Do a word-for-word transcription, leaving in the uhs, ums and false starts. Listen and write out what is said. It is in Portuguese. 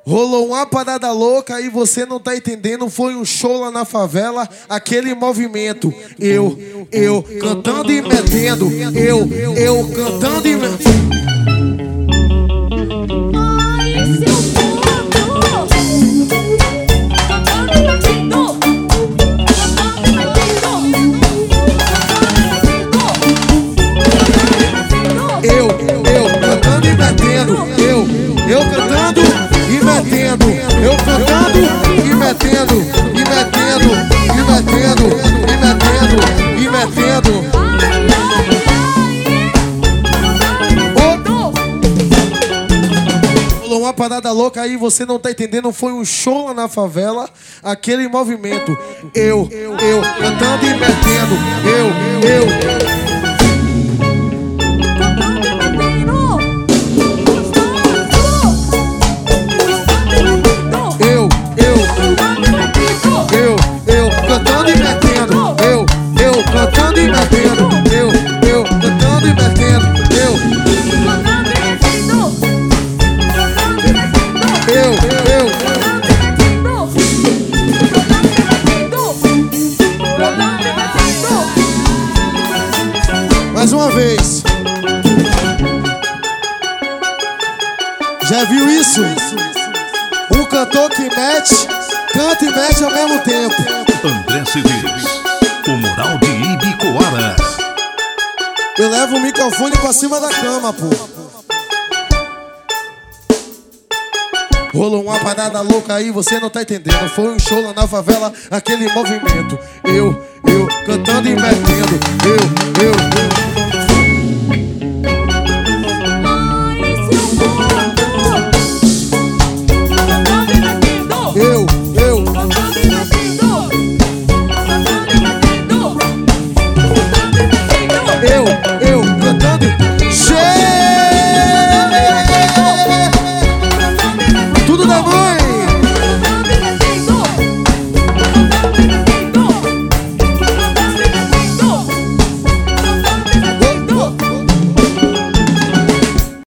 Rolou uma parada louca e você não tá entendendo. Foi um show lá na favela, aquele movimento. Eu, eu cantando e metendo. Eu, eu cantando e metendo. Eu, eu cantando e metendo. Eu, eu cantando e metendo. Eu cantando e metendo. E metendo, e metendo, e metendo, e metendo. Oh. Rolou uma parada louca aí, você não tá entendendo. Foi um show lá na favela, aquele movimento. Eu, eu cantando e metendo. Eu, eu. Cantando e metendo, eu, eu cantando e metendo, eu, eu cantando e metendo, eu, eu, eu. Mais uma vez. Já viu isso? Um cantor que mete, canta e mete ao mesmo tempo. André Cedês, o Moral de Ibicoara. Eu levo o microfone pra cima da cama, pô. Rolou uma parada louca aí, você não tá entendendo. Foi um show lá na favela, aquele movimento. Eu, eu, cantando e metendo. Eu, eu, eu.